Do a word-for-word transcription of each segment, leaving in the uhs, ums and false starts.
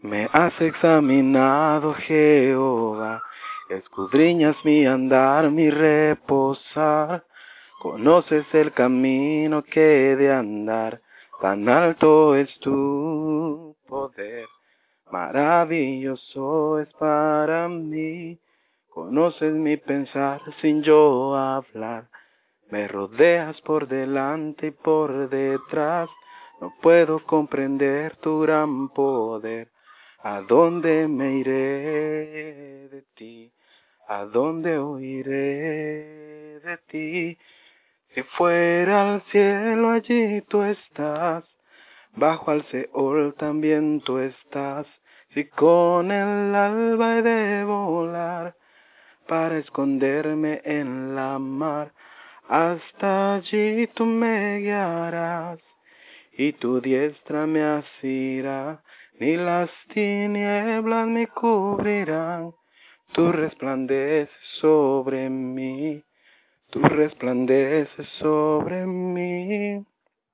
Me has examinado, Jehová, escudriñas mi andar, mi reposar. Conoces el camino que he de andar, tan alto es tu poder. Maravilloso es para mí, conoces mi pensar sin yo hablar. Me rodeas por delante y por detrás, no puedo comprender tu gran poder. ¿A dónde me iré de ti? ¿A dónde huiré de ti? Si fuera al cielo, allí tú estás, bajo al Seol también tú estás. Si con el alba he de volar, para esconderme en la mar, hasta allí tú me guiarás, y tu diestra me asirá, ni las tinieblas me cubrirán. Tú resplandeces sobre mí, tú resplandeces sobre mí.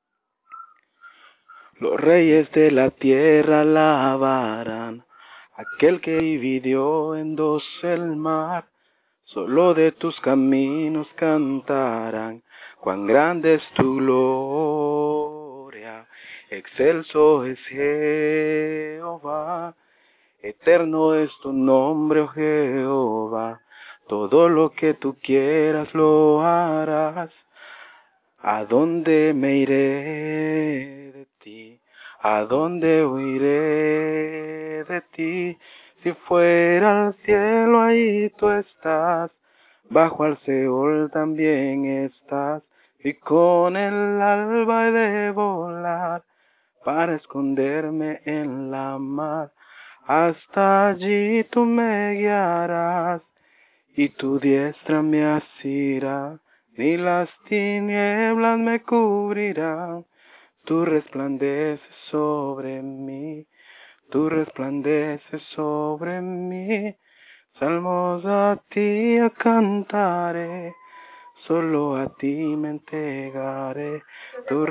Los reyes de la tierra alabarán aquel que dividió en dos el mar. Solo de tus caminos cantarán, cuán grande es tu gloria. Excelso es Jehová, eterno es tu nombre, oh Jehová. Todo lo que tú quieras lo harás. ¿A dónde me iré de ti? ¿A dónde huiré de ti? Si fuera al cielo, ahí tú estás, bajo al Seol también estás, y con el alba he de volar, para esconderme en la mar. Hasta allí tú me guiarás, y tu diestra me asirá, ni las tinieblas me cubrirán. Tú resplandeces sobre mí, tú resplandeces sobre mí. Salmos a ti cantaré, solo a ti me entregaré. Tú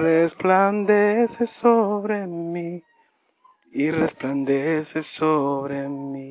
resplandeces sobre mí, y resplandeces sobre mí.